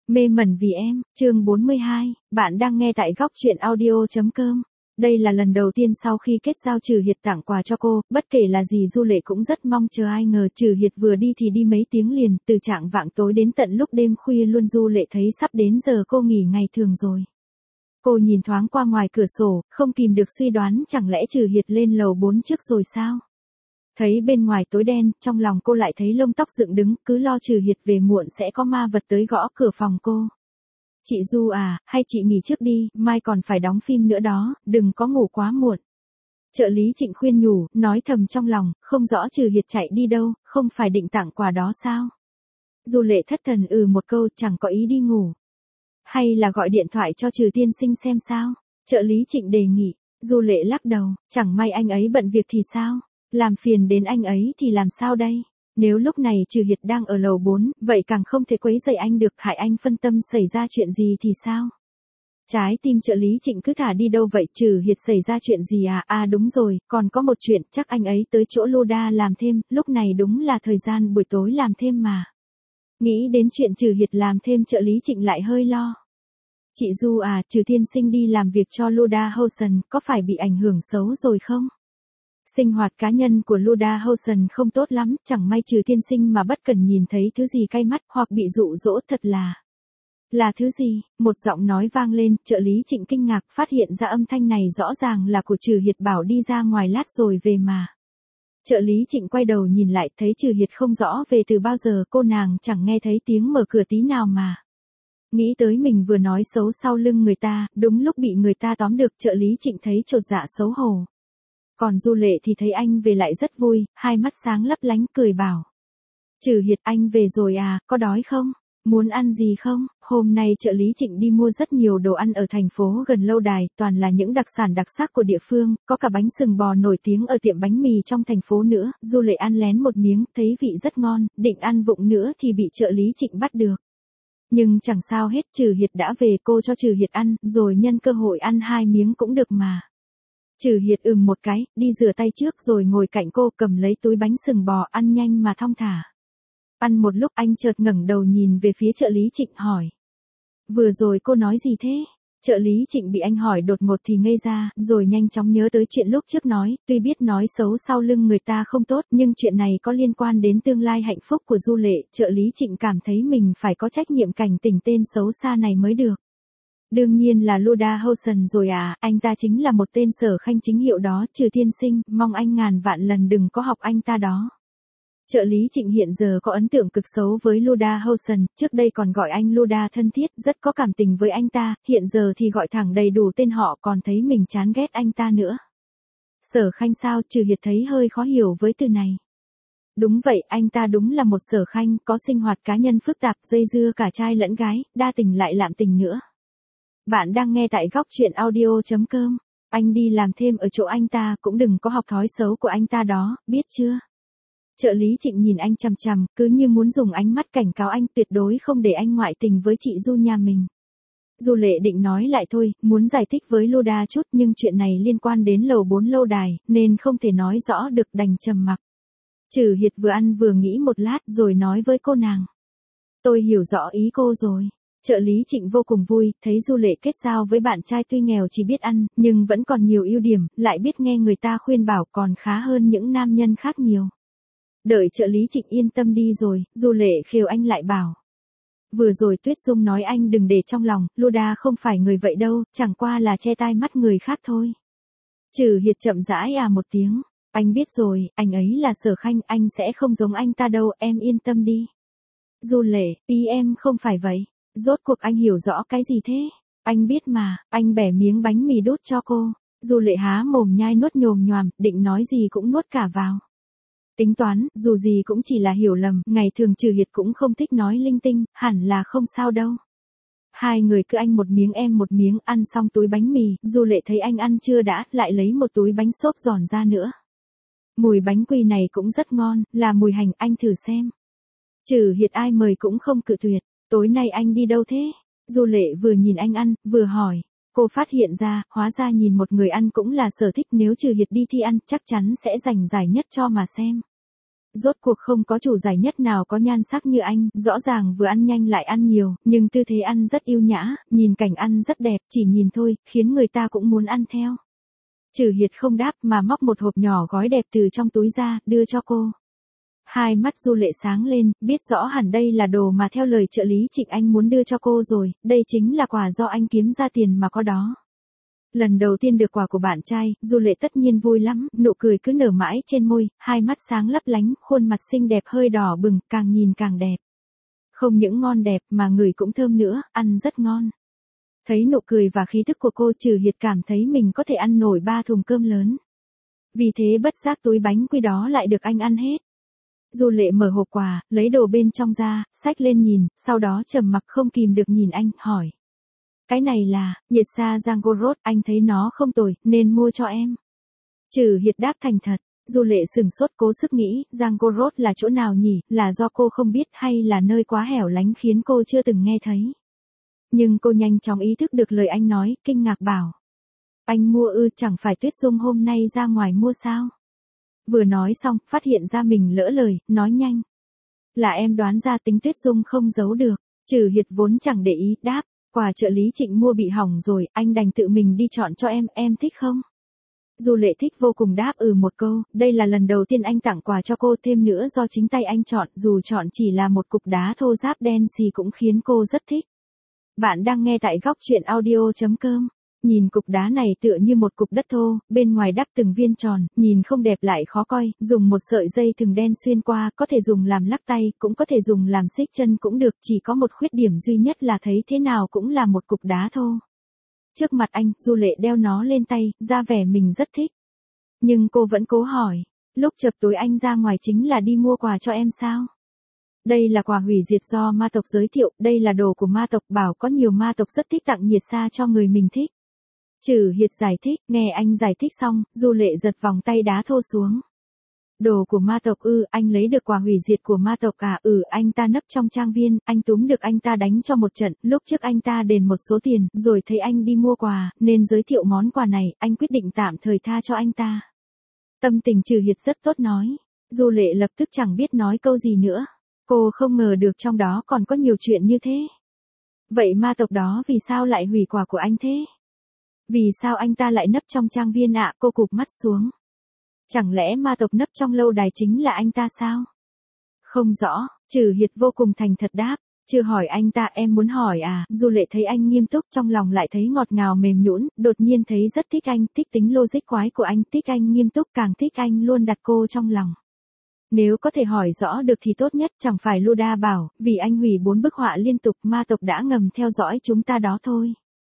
Mê mẩn vì em, chương 42, bạn đang nghe tại góc truyện audio.com. Đây là lần đầu tiên sau khi kết giao Trừ Hiệt tặng quà cho cô, bất kể là gì Du Lệ cũng rất mong chờ, ai ngờ Trừ Hiệt vừa đi thì đi mấy tiếng liền, từ trạng vạng tối đến tận lúc đêm khuya luôn. Du Lệ thấy sắp đến giờ cô nghỉ ngày thường rồi. Cô nhìn thoáng qua ngoài cửa sổ, không kìm được suy đoán chẳng lẽ Trừ Hiệt lên lầu 4 trước rồi sao? Thấy bên ngoài tối đen, trong lòng cô lại thấy lông tóc dựng đứng, cứ lo Trừ Hiệt về muộn sẽ có ma vật tới gõ cửa phòng cô. Chị Du à, hay chị nghỉ trước đi, mai còn phải đóng phim nữa đó, đừng có ngủ quá muộn. Trợ lý Trịnh khuyên nhủ, nói thầm trong lòng, không rõ Trừ Hiệt chạy đi đâu, không phải định tặng quà đó sao? Du Lệ thất thần một câu, chẳng có ý đi ngủ. Hay là gọi điện thoại cho Trừ tiên sinh xem sao? Trợ lý Trịnh đề nghị. Du Lệ lắc đầu, chẳng may anh ấy bận việc thì sao? Làm phiền đến anh ấy thì làm sao đây? Nếu lúc này Trừ Hiệt đang ở lầu 4, vậy càng không thể quấy rầy anh được, hại anh phân tâm xảy ra chuyện gì thì sao? Trái tim trợ lý Trịnh cứ thả đi đâu vậy, Trừ Hiệt xảy ra chuyện gì à? À đúng rồi, còn có một chuyện, chắc anh ấy tới chỗ Luda làm thêm, lúc này đúng là thời gian buổi tối làm thêm mà. Nghĩ đến chuyện Trừ Hiệt làm thêm, trợ lý Trịnh lại hơi lo. Chị Du à, Trừ tiên sinh đi làm việc cho Luda Housen, có phải bị ảnh hưởng xấu rồi không? Sinh hoạt cá nhân của Luda Housen không tốt lắm, chẳng may Trừ tiên sinh mà bất cẩn nhìn thấy thứ gì cay mắt hoặc bị dụ dỗ thật là. Là thứ gì? Một giọng nói vang lên, trợ lý Trịnh kinh ngạc phát hiện ra âm thanh này rõ ràng là của Trừ Hiệt, bảo đi ra ngoài lát rồi về mà. Trợ lý Trịnh quay đầu nhìn lại, thấy Trừ Hiệt không rõ về từ bao giờ, cô nàng chẳng nghe thấy tiếng mở cửa tí nào mà. Nghĩ tới mình vừa nói xấu sau lưng người ta, đúng lúc bị người ta tóm được, trợ lý Trịnh thấy chột dạ xấu hổ. Còn Du Lệ thì thấy anh về lại rất vui, hai mắt sáng lấp lánh cười bảo. Trừ Hiệt, anh về rồi à, có đói không? Muốn ăn gì không? Hôm nay trợ lý Trịnh đi mua rất nhiều đồ ăn ở thành phố gần lâu đài, toàn là những đặc sản đặc sắc của địa phương, có cả bánh sừng bò nổi tiếng ở tiệm bánh mì trong thành phố nữa. Du Lệ ăn lén một miếng, thấy vị rất ngon, định ăn vụng nữa thì bị trợ lý Trịnh bắt được. Nhưng chẳng sao hết, Trừ Hiệt đã về, cô cho Trừ Hiệt ăn, rồi nhân cơ hội ăn hai miếng cũng được mà. Trừ Hiệt một cái, đi rửa tay trước rồi ngồi cạnh cô, cầm lấy túi bánh sừng bò, ăn nhanh mà thong thả. Ăn một lúc anh chợt ngẩng đầu nhìn về phía trợ lý Trịnh hỏi. Vừa rồi cô nói gì thế? Trợ lý Trịnh bị anh hỏi đột ngột thì ngây ra, rồi nhanh chóng nhớ tới chuyện lúc trước nói, tuy biết nói xấu sau lưng người ta không tốt, nhưng chuyện này có liên quan đến tương lai hạnh phúc của Du Lệ, trợ lý Trịnh cảm thấy mình phải có trách nhiệm cảnh tỉnh tên xấu xa này mới được. Đương nhiên là Luda Housen rồi à, anh ta chính là một tên sở khanh chính hiệu đó, Trừ tiên sinh, mong anh ngàn vạn lần đừng có học anh ta đó. Trợ lý Trịnh hiện giờ có ấn tượng cực xấu với Luda Housen, trước đây còn gọi anh Luda thân thiết, rất có cảm tình với anh ta, hiện giờ thì gọi thẳng đầy đủ tên họ, còn thấy mình chán ghét anh ta nữa. Sở khanh sao? Trừ Hiệt thấy hơi khó hiểu với từ này. Đúng vậy, anh ta đúng là một sở khanh, có sinh hoạt cá nhân phức tạp, dây dưa cả trai lẫn gái, đa tình lại lạm tình nữa. Bạn đang nghe tại góc truyện audio.com. Anh đi làm thêm ở chỗ anh ta, cũng đừng có học thói xấu của anh ta đó, biết chưa? Trợ lý Trịnh nhìn anh chằm chằm, cứ như muốn dùng ánh mắt cảnh cáo anh, tuyệt đối không để anh ngoại tình với chị Du nhà mình. Du Lệ định nói lại thôi, muốn giải thích với Luda chút, nhưng chuyện này liên quan đến lầu 4 lâu đài, nên không thể nói rõ được, đành trầm mặc. Trừ Hiệt vừa ăn vừa nghĩ một lát rồi nói với cô nàng. Tôi hiểu rõ ý cô rồi. Trợ lý Trịnh vô cùng vui, thấy Du Lệ kết giao với bạn trai tuy nghèo chỉ biết ăn, nhưng vẫn còn nhiều ưu điểm, lại biết nghe người ta khuyên bảo, còn khá hơn những nam nhân khác nhiều. Đợi trợ lý Trịnh yên tâm đi rồi, Du Lệ khều anh lại bảo. Vừa rồi Tuyết Dung nói anh đừng để trong lòng, Luda không phải người vậy đâu, chẳng qua là che tai mắt người khác thôi. Trừ Hiệt chậm rãi một tiếng, anh biết rồi, anh ấy là sở khanh, anh sẽ không giống anh ta đâu, em yên tâm đi. Du Lệ, ý em không phải vậy. Rốt cuộc anh hiểu rõ cái gì thế? Anh biết mà, anh bẻ miếng bánh mì đút cho cô. Du Lệ há mồm nhai nuốt nhồm nhoàm, định nói gì cũng nuốt cả vào. Tính toán, dù gì cũng chỉ là hiểu lầm, ngày thường Trừ Hiệt cũng không thích nói linh tinh, hẳn là không sao đâu. Hai người cứ anh một miếng em một miếng, ăn xong túi bánh mì, Du Lệ thấy anh ăn chưa đã, lại lấy một túi bánh xốp giòn ra nữa. Mùi bánh quy này cũng rất ngon, là mùi hành, anh thử xem. Trừ Hiệt ai mời cũng không cự tuyệt. Tối nay anh đi đâu thế? Du Lệ vừa nhìn anh ăn, vừa hỏi. Cô phát hiện ra, hóa ra nhìn một người ăn cũng là sở thích, nếu Trừ Hiệt đi thi ăn, chắc chắn sẽ giành giải nhất cho mà xem. Rốt cuộc không có chủ giải nhất nào có nhan sắc như anh, rõ ràng vừa ăn nhanh lại ăn nhiều, nhưng tư thế ăn rất yêu nhã, nhìn cảnh ăn rất đẹp, chỉ nhìn thôi, khiến người ta cũng muốn ăn theo. Trừ Hiệt không đáp mà móc một hộp nhỏ gói đẹp từ trong túi ra, đưa cho cô. Hai mắt Du Lệ sáng lên, biết rõ hẳn đây là đồ mà theo lời trợ lý Trịnh Anh muốn đưa cho cô rồi, đây chính là quà do anh kiếm ra tiền mà có đó. Lần đầu tiên được quà của bạn trai, Du Lệ tất nhiên vui lắm, nụ cười cứ nở mãi trên môi, hai mắt sáng lấp lánh, khuôn mặt xinh đẹp hơi đỏ bừng, càng nhìn càng đẹp. Không những ngon đẹp mà người cũng thơm nữa, ăn rất ngon. Thấy nụ cười và khí thức của cô, Trừ Hiệt cảm thấy mình có thể ăn nổi 3 thùng cơm lớn. Vì thế bất giác túi bánh quy đó lại được anh ăn hết. Du Lệ mở hộp quà, lấy đồ bên trong ra, xách lên nhìn, sau đó trầm mặc không kìm được nhìn anh, hỏi. Cái này là, nhiệt sa Rangorod, anh thấy nó không tồi, nên mua cho em. Trừ Hiệt đáp thành thật, Du Lệ sừng sốt cố sức nghĩ, Rangorod là chỗ nào nhỉ, là do cô không biết hay là nơi quá hẻo lánh khiến cô chưa từng nghe thấy. Nhưng cô nhanh chóng ý thức được lời anh nói, kinh ngạc bảo. Anh mua ư, chẳng phải Tuyết Dung hôm nay ra ngoài mua sao? Vừa nói xong, phát hiện ra mình lỡ lời, nói nhanh. Là em đoán ra tính Tuyết Dung không giấu được. Trừ Hiệt vốn chẳng để ý, đáp. Quà trợ lý Trịnh mua bị hỏng rồi, anh đành tự mình đi chọn cho em thích không? Du Lệ thích vô cùng đáp một câu, đây là lần đầu tiên anh tặng quà cho cô, thêm nữa do chính tay anh chọn, dù chọn chỉ là một cục đá thô ráp đen xì cũng khiến cô rất thích. Bạn đang nghe tại góc truyện audio.com. Nhìn cục đá này tựa như một cục đất thô, bên ngoài đắp từng viên tròn, nhìn không đẹp lại khó coi, dùng một sợi dây thừng đen xuyên qua, có thể dùng làm lắc tay, cũng có thể dùng làm xích chân cũng được, chỉ có một khuyết điểm duy nhất là thấy thế nào cũng là một cục đá thô. Trước mặt anh, Du Lệ đeo nó lên tay, ra vẻ mình rất thích. Nhưng cô vẫn cố hỏi, lúc chập tối anh ra ngoài chính là đi mua quà cho em sao? Đây là quà hủy diệt do ma tộc giới thiệu, đây là đồ của ma tộc, bảo có nhiều ma tộc rất thích tặng nhiệt sa cho người mình thích. Trừ Hiệt giải thích, nghe anh giải thích xong, Du Lệ giật vòng tay đá thô xuống. Đồ của ma tộc ư, anh lấy được quà hủy diệt của ma tộc à? Anh ta nấp trong trang viên, anh túm được anh ta đánh cho một trận, lúc trước anh ta đền một số tiền, rồi thấy anh đi mua quà, nên giới thiệu món quà này, anh quyết định tạm thời tha cho anh ta. Tâm tình Trừ Hiệt rất tốt nói. Du Lệ lập tức chẳng biết nói câu gì nữa. Cô không ngờ được trong đó còn có nhiều chuyện như thế. Vậy ma tộc đó vì sao lại hủy quà của anh thế? Vì sao anh ta lại nấp trong trang viên ạ? Cô cụp mắt xuống. Chẳng lẽ ma tộc nấp trong lâu đài chính là anh ta sao? Không rõ, Trừ Hiệt vô cùng thành thật đáp. Chưa hỏi anh ta, em muốn hỏi à? Du Lệ thấy anh nghiêm túc, trong lòng lại thấy ngọt ngào mềm nhũn, đột nhiên thấy rất thích anh, thích tính logic quái của anh, thích anh nghiêm túc, càng thích anh luôn đặt cô trong lòng. Nếu có thể hỏi rõ được thì tốt nhất, chẳng phải Luda bảo, vì anh hủy 4 bức họa liên tục, ma tộc đã ngầm theo dõi chúng ta đó thôi.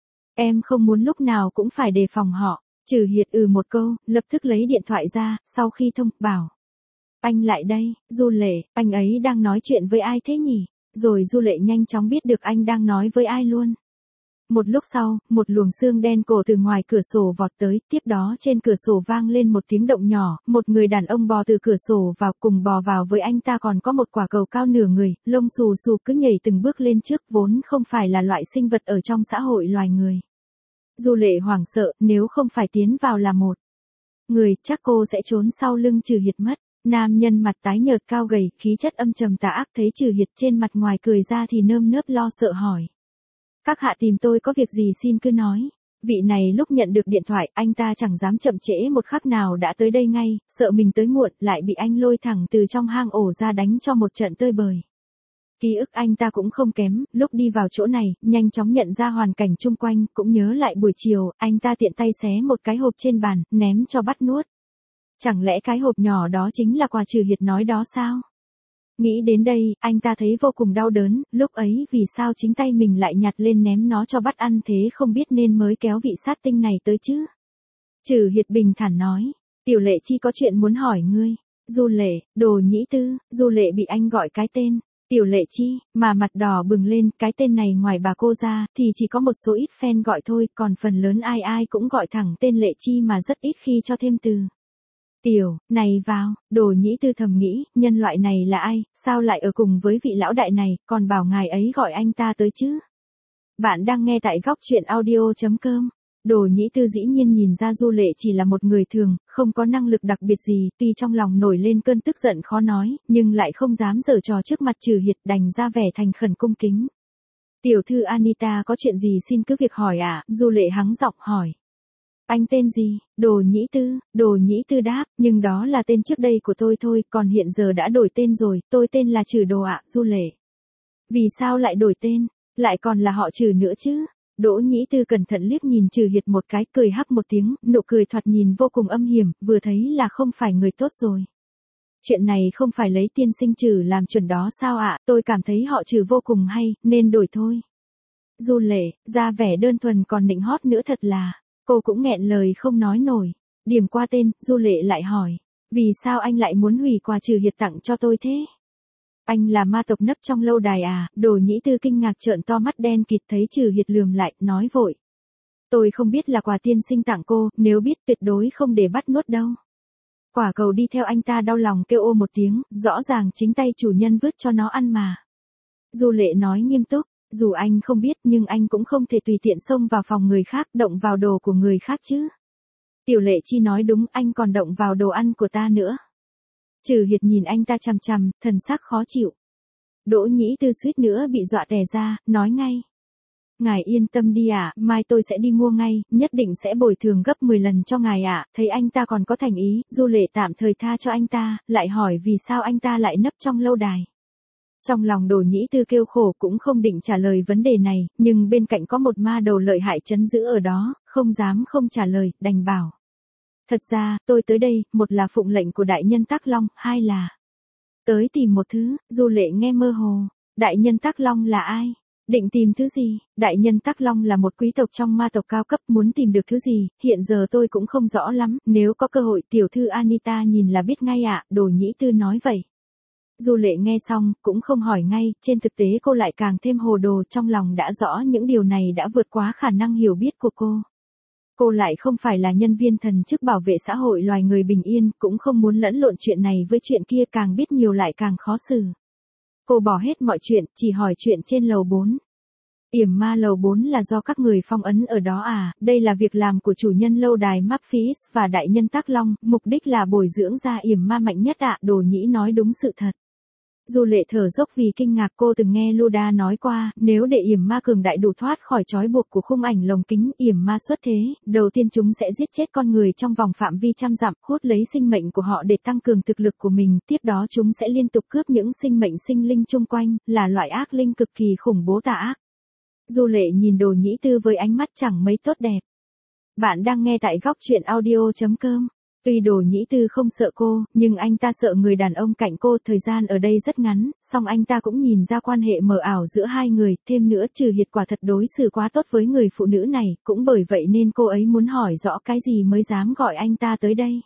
Em không muốn lúc nào cũng phải đề phòng họ. Trừ Hiệt một câu, lập tức lấy điện thoại ra, sau khi thông, bảo. Anh lại đây, Du Lệ, anh ấy đang nói chuyện với ai thế nhỉ? Rồi Du Lệ nhanh chóng biết được anh đang nói với ai luôn. Một lúc sau, một luồng xương đen cổ từ ngoài cửa sổ vọt tới, tiếp đó trên cửa sổ vang lên một tiếng động nhỏ, một người đàn ông bò từ cửa sổ vào, cùng bò vào với anh ta còn có một quả cầu cao nửa người, lông xù xù cứ nhảy từng bước lên trước, vốn không phải là loại sinh vật ở trong xã hội loài người. Du Lệ hoảng sợ, nếu không phải tiến vào là một người, chắc cô sẽ trốn sau lưng Trừ Hiệt mất. Nam nhân mặt tái nhợt cao gầy, khí chất âm trầm tà ác, thấy Trừ Hiệt trên mặt ngoài cười ra thì nơm nớp lo sợ hỏi. Các hạ tìm tôi có việc gì xin cứ nói. Vị này lúc nhận được điện thoại, anh ta chẳng dám chậm trễ một khắc nào đã tới đây ngay, sợ mình tới muộn, lại bị anh lôi thẳng từ trong hang ổ ra đánh cho một trận tơi bời. Ký ức anh ta cũng không kém, lúc đi vào chỗ này, nhanh chóng nhận ra hoàn cảnh chung quanh, cũng nhớ lại buổi chiều, anh ta tiện tay xé một cái hộp trên bàn, ném cho bắt nuốt. Chẳng lẽ cái hộp nhỏ đó chính là quà Trừ Hiệt nói đó sao? Nghĩ đến đây, anh ta thấy vô cùng đau đớn, lúc ấy vì sao chính tay mình lại nhặt lên ném nó cho bắt ăn thế, không biết nên mới kéo vị sát tinh này tới chứ. Trừ Hiệt bình thản nói, Tiểu Lệ Chi có chuyện muốn hỏi ngươi. Du Lệ, đồ nhĩ tư. Du Lệ bị anh gọi cái tên Tiểu Lệ Chi, mà mặt đỏ bừng lên, cái tên này ngoài bà cô ra, thì chỉ có một số ít fan gọi thôi, còn phần lớn ai ai cũng gọi thẳng tên Lệ Chi mà rất ít khi cho thêm từ. Tiểu, này vào, đồ nhĩ tư thầm nghĩ, nhân loại này là ai, sao lại ở cùng với vị lão đại này, còn bảo ngài ấy gọi anh ta tới chứ. Bạn đang nghe tại góc truyện audio.com. Đồ Nhĩ Tư dĩ nhiên nhìn ra Du Lệ chỉ là một người thường, không có năng lực đặc biệt gì, tuy trong lòng nổi lên cơn tức giận khó nói, nhưng lại không dám giở trò trước mặt Trừ Hiệt, đành ra vẻ thành khẩn cung kính. Tiểu thư Anita có chuyện gì xin cứ việc hỏi ạ, Du Lệ hắng giọng hỏi. Anh tên gì? Đồ Nhĩ Tư đáp, nhưng đó là tên trước đây của tôi thôi, còn hiện giờ đã đổi tên rồi, tôi tên là Trừ Đồ ạ, Du Lệ. Vì sao lại đổi tên? Lại còn là họ Trừ nữa chứ? Đỗ Nhĩ Tư cẩn thận liếc nhìn Trừ Hiệt một cái, cười hắc một tiếng, nụ cười thoạt nhìn vô cùng âm hiểm, vừa thấy là không phải người tốt rồi. Chuyện này không phải lấy tiên sinh Trừ làm chuẩn đó sao ạ, tôi cảm thấy họ Trừ vô cùng hay, nên đổi thôi. Du Lệ, ra vẻ đơn thuần còn nịnh hót nữa thật là, cô cũng nghẹn lời không nói nổi. Điểm qua tên, Du Lệ lại hỏi, vì sao anh lại muốn hủy quà Trừ Hiệt tặng cho tôi thế? Anh là ma tộc nấp trong lâu đài à? Đồ Nhĩ Tư kinh ngạc trợn to mắt đen kịt thấy Trừ Hiệt lườm lại, nói vội. Tôi không biết là quà tiên sinh tặng cô, nếu biết tuyệt đối không để bắt nuốt đâu. Quả cầu đi theo anh ta đau lòng kêu ô một tiếng, rõ ràng chính tay chủ nhân vứt cho nó ăn mà. Du Lệ nói nghiêm túc, dù anh không biết nhưng anh cũng không thể tùy tiện xông vào phòng người khác, động vào đồ của người khác chứ. Tiểu Lệ Chi nói đúng, anh còn động vào đồ ăn của ta nữa. Trừ Hiệt nhìn anh ta chằm chằm, thần sắc khó chịu. Đỗ Nhĩ Tư suýt nữa bị dọa tè ra, nói ngay. Ngài yên tâm đi ạ, mai tôi sẽ đi mua ngay, nhất định sẽ bồi thường gấp 10 lần cho ngài ạ. Thấy anh ta còn có thành ý, Du Lệ tạm thời tha cho anh ta, lại hỏi vì sao anh ta lại nấp trong lâu đài. Trong lòng Đồ Nhĩ Tư kêu khổ cũng không định trả lời vấn đề này, nhưng bên cạnh có một ma đầu lợi hại trấn giữ ở đó, không dám không trả lời, đành bảo. Thật ra, tôi tới đây, một là phụng lệnh của đại nhân Tắc Long, hai là tới tìm một thứ. Du Lệ nghe mơ hồ. Đại nhân Tắc Long là ai? Định tìm thứ gì? Đại nhân Tắc Long là một quý tộc trong ma tộc cao cấp, muốn tìm được thứ gì, hiện giờ tôi cũng không rõ lắm, nếu có cơ hội tiểu thư Anita nhìn là biết ngay ạ, Đồ Nhĩ Tư nói vậy. Du Lệ nghe xong, cũng không hỏi ngay, trên thực tế cô lại càng thêm hồ đồ, trong lòng đã rõ những điều này đã vượt quá khả năng hiểu biết của cô. Cô lại không phải là nhân viên thần chức bảo vệ xã hội loài người bình yên, cũng không muốn lẫn lộn chuyện này với chuyện kia, càng biết nhiều lại càng khó xử. Cô bỏ hết mọi chuyện, chỉ hỏi chuyện trên lầu 4. Yểm ma lầu 4 là do các người phong ấn ở đó à? Đây là việc làm của chủ nhân lâu đài Mapphis và đại nhân Tắc Long, mục đích là bồi dưỡng ra yểm ma mạnh nhất ạ. Đồ Nhĩ nói đúng sự thật. Du Lệ thở dốc vì kinh ngạc, cô từng nghe Luda nói qua, nếu để yểm ma cường đại đủ thoát khỏi trói buộc của khung ảnh lồng kính, yểm ma xuất thế, đầu tiên chúng sẽ giết chết con người trong vòng phạm vi trăm dặm, hút lấy sinh mệnh của họ để tăng cường thực lực của mình, tiếp đó chúng sẽ liên tục cướp những sinh mệnh sinh linh chung quanh, là loại ác linh cực kỳ khủng bố tà ác. Du Lệ nhìn Đồ Nhĩ Tư với ánh mắt chẳng mấy tốt đẹp. Bạn đang nghe tại góc truyện audio.com. Tuy Đồ Nhĩ Tư không sợ cô, nhưng anh ta sợ người đàn ông cạnh cô, thời gian ở đây rất ngắn, song anh ta cũng nhìn ra quan hệ mờ ảo giữa hai người, thêm nữa Trừ Hiệt quả thật đối xử quá tốt với người phụ nữ này, cũng bởi vậy nên cô ấy muốn hỏi rõ cái gì mới dám gọi anh ta tới đây.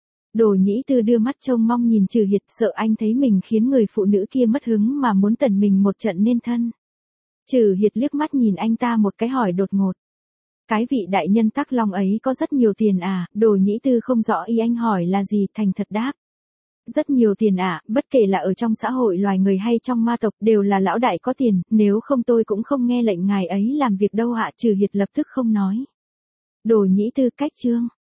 Đồ Nhĩ Tư đưa mắt trông mong nhìn Trừ Hiệt, sợ anh thấy mình khiến người phụ nữ kia mất hứng mà muốn tẩn mình một trận nên thân. Trừ Hiệt liếc mắt nhìn anh ta một cái hỏi đột ngột. Cái vị đại nhân Tắc Long ấy có rất nhiều tiền à? Đồ Nhĩ Tư không rõ ý anh hỏi là gì, thành thật đáp. Rất nhiều tiền à, bất kể là ở trong xã hội loài người hay trong ma tộc đều là lão đại có tiền, nếu không tôi cũng không nghe lệnh ngài ấy làm việc đâu ạ. Trừ Hiệt lập tức không nói. Đồ Nhĩ Tư cách chương.